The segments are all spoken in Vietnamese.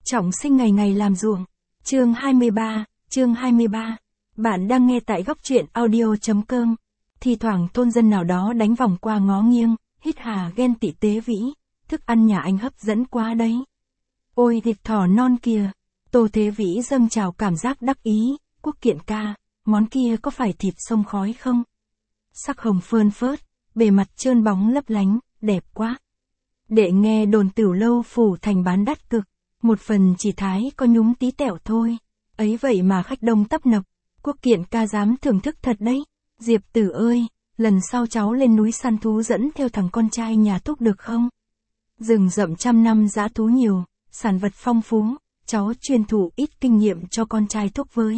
Trọng sinh ngày ngày làm ruộng. Chương 23. Bạn đang nghe tại góc truyện audio.com. Thì thoảng thôn dân nào đó đánh vòng qua ngó nghiêng, hít hà ghen tị tế vĩ, thức ăn nhà anh hấp dẫn quá đấy. Ôi thịt thỏ non kìa. Tô Thế Vĩ dâng trào cảm giác đắc ý. Quốc Kiện ca, món kia có phải thịt sông khói không? Sắc hồng phơn phớt, bề mặt trơn bóng lấp lánh, đẹp quá. Đệ nghe đồn Tửu Lâu phủ thành bán đắt cực, một phần chỉ thái có nhúm tí tẹo thôi. Ấy vậy mà khách đông tấp nập, Quốc Kiện ca dám thưởng thức thật đấy. Diệp Tử ơi, lần sau cháu lên núi săn thú dẫn theo thằng con trai nhà Thúc được không? Rừng rậm trăm năm dã thú nhiều, sản vật phong phú, cháu truyền thụ ít kinh nghiệm cho con trai Thúc với.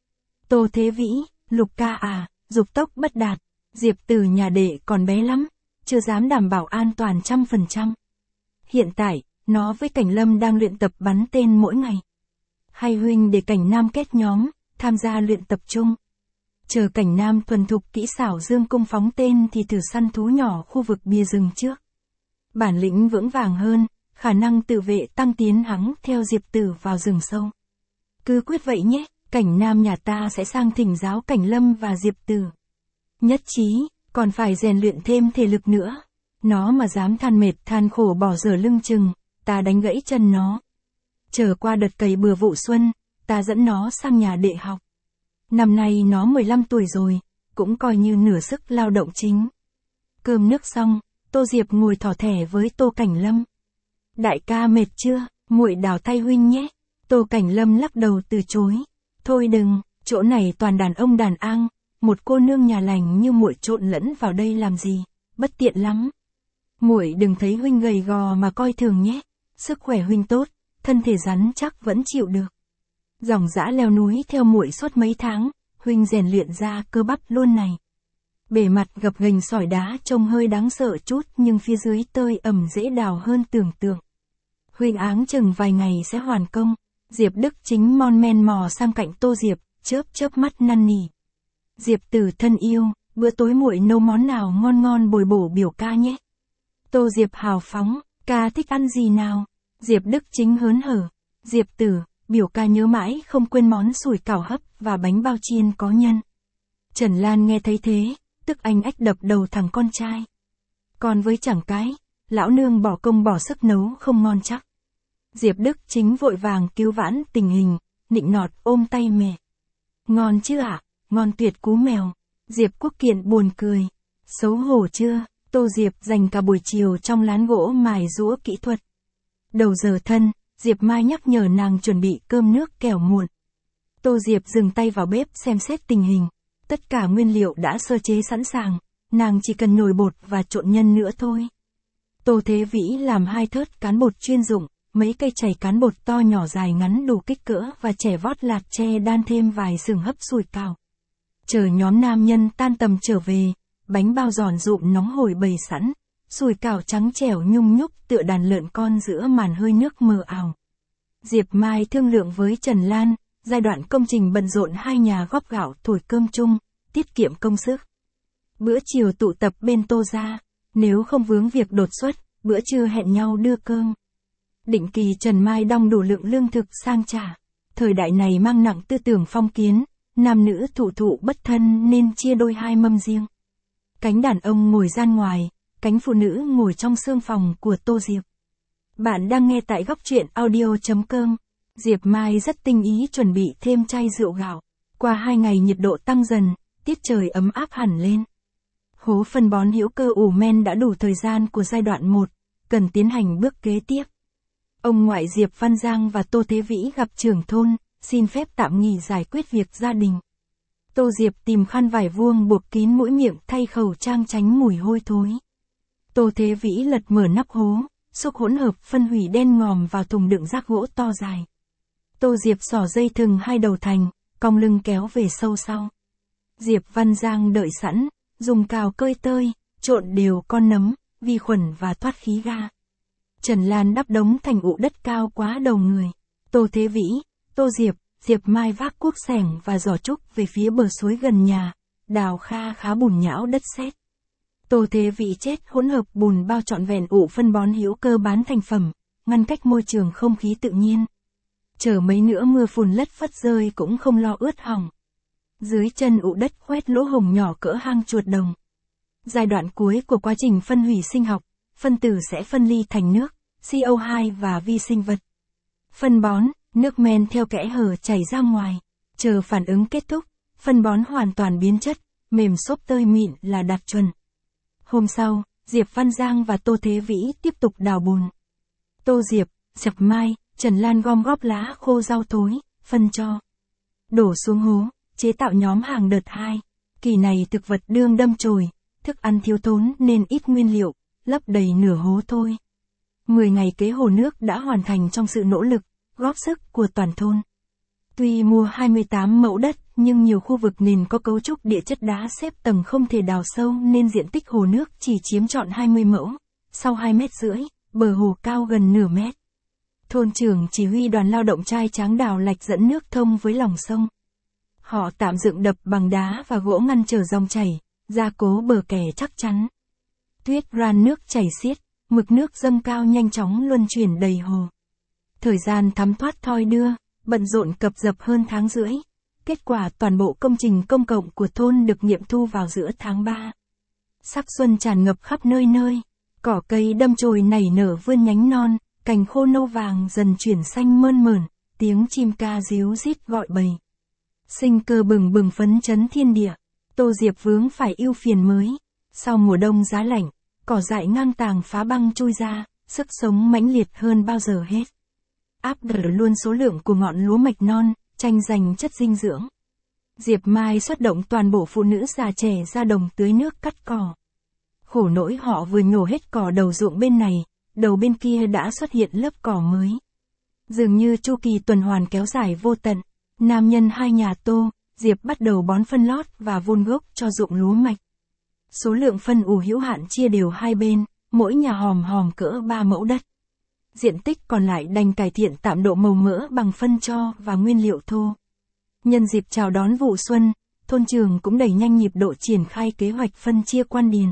Tô Thế Vĩ, Lục ca à, dục tốc bất đạt, Diệp Tử nhà đệ còn bé lắm, chưa dám đảm bảo an toàn 100%. Hiện tại, nó với Cảnh Lâm đang luyện tập bắn tên mỗi ngày. Hay huynh để Cảnh Nam kết nhóm, tham gia luyện tập chung. Chờ Cảnh Nam thuần thục kỹ xảo dương cung phóng tên thì thử săn thú nhỏ khu vực bìa rừng trước. Bản lĩnh vững vàng hơn, khả năng tự vệ tăng tiến hắn theo Diệp Tử vào rừng sâu. Cứ quyết vậy nhé, Cảnh Nam nhà ta sẽ sang thỉnh giáo Cảnh Lâm và Diệp Tử. Nhất trí, còn phải rèn luyện thêm thể lực nữa. Nó mà dám than mệt than khổ bỏ dở lưng chừng, ta đánh gãy chân nó. Chờ qua đợt cày bừa vụ xuân, ta dẫn nó sang nhà đệ học. Năm nay nó 15 tuổi rồi, cũng coi như nửa sức lao động chính. Cơm nước xong, Tô Diệp ngồi thỏ thẻ với Tô Cảnh Lâm. Đại ca mệt chưa, muội đào thay huynh nhé. Tô Cảnh Lâm lắc đầu từ chối. Thôi đừng, chỗ này toàn đàn ông đàn ang, một cô nương nhà lành như muội trộn lẫn vào đây làm gì, bất tiện lắm. Muội đừng thấy huynh gầy gò mà coi thường nhé, sức khỏe huynh tốt, thân thể rắn chắc vẫn chịu được. Dòng dã leo núi theo muội suốt mấy tháng, huynh rèn luyện ra cơ bắp luôn này. Bề mặt gập ghềnh sỏi đá trông hơi đáng sợ chút nhưng phía dưới tơi ẩm dễ đào hơn tưởng tượng. Huynh áng chừng vài ngày sẽ hoàn công. Diệp Đức Chính mon men mò sang cạnh Tô Diệp, chớp mắt năn nỉ. Diệp Tử thân yêu, bữa tối muội nấu món nào ngon ngon bồi bổ biểu ca nhé. Tô Diệp hào phóng, ca thích ăn gì nào? Diệp Đức Chính hớn hở. Diệp Tử, biểu ca nhớ mãi không quên món sủi cảo hấp và bánh bao chiên có nhân. Trần Lan nghe thấy thế, tức anh ách đập đầu thằng con trai. Còn với chẳng cái, lão nương bỏ công bỏ sức nấu không ngon chắc. Diệp Đức Chính vội vàng cứu vãn tình hình, nịnh nọt ôm tay mẹ. Ngon chứ ạ, ngon tuyệt cú mèo. Diệp Quốc Kiện buồn cười. Xấu hổ chưa? Tô Diệp dành cả buổi chiều trong lán gỗ mài giũa kỹ thuật. Đầu giờ thân, Diệp Mai nhắc nhở nàng chuẩn bị cơm nước kẻo muộn. Tô Diệp dừng tay vào bếp xem xét tình hình. Tất cả nguyên liệu đã sơ chế sẵn sàng, nàng chỉ cần nhồi bột và trộn nhân nữa thôi. Tô Thế Vĩ làm 2 thớt cán bột chuyên dụng, mấy cây chày cán bột to nhỏ dài ngắn đủ kích cỡ và chẻ vót lạt tre đan thêm vài sừng hấp sủi cảo. Chờ nhóm nam nhân tan tầm trở về, bánh bao giòn rụm nóng hổi bày sẵn, sủi cảo trắng trẻo nhung nhúc tựa đàn lợn con giữa màn hơi nước mờ ảo. Diệp Mai thương lượng với Trần Lan, giai đoạn công trình bận rộn hai nhà góp gạo thổi cơm chung, tiết kiệm công sức. Bữa chiều tụ tập bên Tô gia, nếu không vướng việc đột xuất, bữa trưa hẹn nhau đưa cơm. Định kỳ Trần Mai đong đủ lượng lương thực sang trả. Thời đại này mang nặng tư tưởng phong kiến, nam nữ thụ bất thân nên chia đôi 2 mâm riêng. Cánh đàn ông ngồi gian ngoài, cánh phụ nữ ngồi trong xương phòng của Tô Diệp. Bạn đang nghe tại góc truyện audio.com. Diệp Mai rất tinh ý chuẩn bị thêm chai rượu gạo. Qua 2 ngày nhiệt độ tăng dần, tiết trời ấm áp hẳn lên. Hố phân bón hữu cơ ủ men đã đủ thời gian của giai đoạn 1, cần tiến hành bước kế tiếp. Ông ngoại Diệp Văn Giang và Tô Thế Vĩ gặp trưởng thôn, xin phép tạm nghỉ giải quyết việc gia đình. Tô Diệp tìm khăn vải vuông buộc kín mũi miệng thay khẩu trang tránh mùi hôi thối. Tô Thế Vĩ lật mở nắp hố, xúc hỗn hợp phân hủy đen ngòm vào thùng đựng rác gỗ to dài. Tô Diệp xỏ dây thừng 2 đầu thành, cong lưng kéo về sâu sau. Diệp Văn Giang đợi sẵn, dùng cào cơi tơi, trộn đều con nấm, vi khuẩn và thoát khí ga. Trần Lan đắp đống thành ụ đất cao quá đầu người. Tô Thế Vĩ, Tô Diệp, Diệp Mai vác cuốc xẻng và giỏ trúc về phía bờ suối gần nhà, đào khá bùn nhão đất sét. Tô Thế Vĩ chết hỗn hợp bùn bao trọn vẹn ụ phân bón hữu cơ bán thành phẩm, ngăn cách môi trường không khí tự nhiên. chờ mấy nữa mưa phùn lất phất rơi cũng không lo ướt hỏng. Dưới chân ụ đất khoét lỗ hổng nhỏ cỡ hang chuột đồng. Giai đoạn cuối của quá trình phân hủy sinh học, phân tử sẽ phân ly thành nước, CO2 và vi sinh vật. Phân bón, nước men theo kẽ hở chảy ra ngoài. Chờ phản ứng kết thúc, phân bón hoàn toàn biến chất, mềm xốp tơi mịn là đạt chuẩn. Hôm sau, Diệp Văn Giang và Tô Thế Vĩ tiếp tục đào bùn. Tô Diệp, Diệp Mai, Trần Lan gom góp lá khô rau thối, phân cho. Đổ xuống hố, chế tạo nhóm hàng đợt 2. Kỳ này thực vật đương đâm chồi, thức ăn thiếu thốn nên ít nguyên liệu, lấp đầy nửa hố thôi. 10 ngày kế hồ nước đã hoàn thành trong sự nỗ lực, góp sức của toàn thôn. Tuy mua 28 mẫu đất, nhưng nhiều khu vực nền có cấu trúc địa chất đá xếp tầng không thể đào sâu nên diện tích hồ nước chỉ chiếm trọn 20 mẫu, sau 2,5 mét, bờ hồ cao gần nửa mét. Thôn trưởng chỉ huy đoàn lao động trai tráng đào lạch dẫn nước thông với lòng sông. Họ tạm dựng đập bằng đá và gỗ ngăn trở dòng chảy, gia cố bờ kè chắc chắn. Tuyết ran nước chảy xiết, mực nước dâng cao nhanh chóng luân chuyển đầy hồ. Thời gian thấm thoát thoi đưa, bận rộn cập dập hơn tháng rưỡi. Kết quả toàn bộ công trình công cộng của thôn được nghiệm thu vào giữa tháng 3. Sắc xuân tràn ngập khắp nơi nơi, cỏ cây đâm chồi nảy nở vươn nhánh non, cành khô nâu vàng dần chuyển xanh mơn mởn, tiếng chim ca ríu rít gọi bầy. Sinh cơ bừng bừng phấn chấn thiên địa. Tô Diệp vướng phải ưu phiền mới. Sau mùa đông giá lạnh, cỏ dại ngang tàng phá băng chui ra, sức sống mãnh liệt hơn bao giờ hết. Áp đảo luôn số lượng của ngọn lúa mạch non, tranh giành chất dinh dưỡng. Diệp Mai xuất động toàn bộ phụ nữ già trẻ ra đồng tưới nước cắt cỏ. Khổ nỗi họ vừa nhổ hết cỏ đầu ruộng bên này, đầu bên kia đã xuất hiện lớp cỏ mới. Dường như chu kỳ tuần hoàn kéo dài vô tận. Nam nhân hai nhà Tô, Diệp bắt đầu bón phân lót và vun gốc cho ruộng lúa mạch. Số lượng phân ủ hữu hạn chia đều hai bên, mỗi nhà hòm hòm cỡ 3 mẫu đất. Diện tích còn lại đành cải thiện tạm độ màu mỡ bằng phân tro và nguyên liệu thô. Nhân dịp chào đón vụ xuân, thôn trường cũng đẩy nhanh nhịp độ triển khai kế hoạch phân chia quan điền.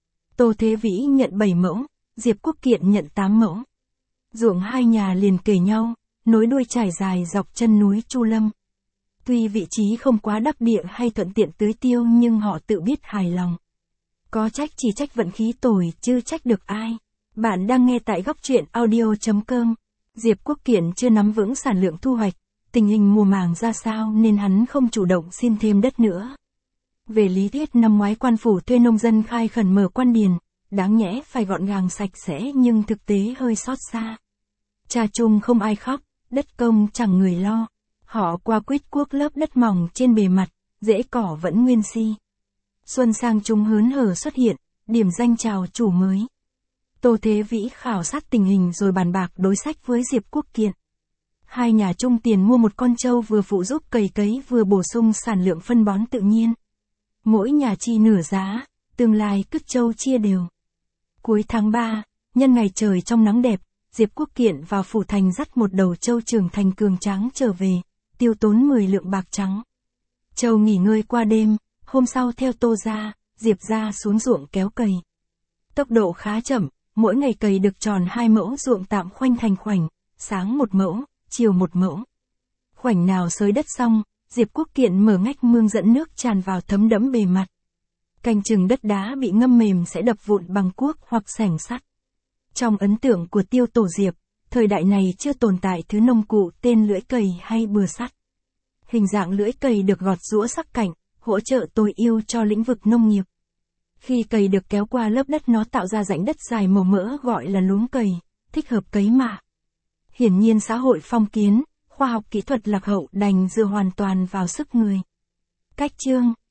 Tô Thế Vĩ nhận 7 mẫu, Diệp Quốc Kiện nhận 8 mẫu. Ruộng hai nhà liền kề nhau, nối đuôi trải dài dọc chân núi Chu Lâm. Tuy vị trí không quá đắc địa hay thuận tiện tưới tiêu nhưng họ tự biết hài lòng. Có trách chỉ trách vận khí tồi chứ trách được ai. Bạn đang nghe tại góc truyện audio.com. Diệp Quốc Kiện chưa nắm vững sản lượng thu hoạch, tình hình mùa màng ra sao nên hắn không chủ động xin thêm đất nữa. Về lý thuyết năm ngoái quan phủ thuê nông dân khai khẩn mở quan điền, đáng nhẽ phải gọn gàng sạch sẽ nhưng thực tế hơi xót xa. Cha chung không ai khóc, đất công chẳng người lo. Họ qua quýt cuốc lớp đất mỏng trên bề mặt, rễ cỏ vẫn nguyên si. Xuân sang chúng hớn hở xuất hiện, điểm danh chào chủ mới. Tô Thế Vĩ khảo sát tình hình rồi bàn bạc đối sách với Diệp Quốc Kiện. Hai nhà chung tiền mua một con trâu vừa phụ giúp cày cấy vừa bổ sung sản lượng phân bón tự nhiên. Mỗi nhà chi nửa giá, tương lai cứt trâu chia đều. Cuối tháng 3, nhân ngày trời trong nắng đẹp, Diệp Quốc Kiện vào phủ thành dắt một đầu trâu trưởng thành cường tráng trở về, tiêu tốn 10 lượng bạc trắng. Trâu nghỉ ngơi qua đêm, hôm sau theo Tô ra, Diệp ra xuống ruộng kéo cày. Tốc độ khá chậm, mỗi ngày cày được tròn 2 mẫu ruộng tạm khoanh thành khoảnh, sáng 1 mẫu, chiều 1 mẫu. Khoảnh nào xới đất xong, Diệp Quốc Kiện mở ngách mương dẫn nước tràn vào thấm đẫm bề mặt. Canh chừng đất đá bị ngâm mềm sẽ đập vụn bằng cuốc hoặc xẻng sắt. Trong ấn tượng của Tiêu Tổ Diệp, thời đại này chưa tồn tại thứ nông cụ tên lưỡi cày hay bừa sắt. Hình dạng lưỡi cày được gọt giũa sắc cạnh, hỗ trợ tối ưu cho lĩnh vực nông nghiệp. Khi cày được kéo qua lớp đất nó tạo ra rãnh đất dài màu mỡ gọi là luống cày, thích hợp cấy mạ. Hiển nhiên xã hội phong kiến, khoa học kỹ thuật lạc hậu đành dựa hoàn toàn vào sức người. Cách chương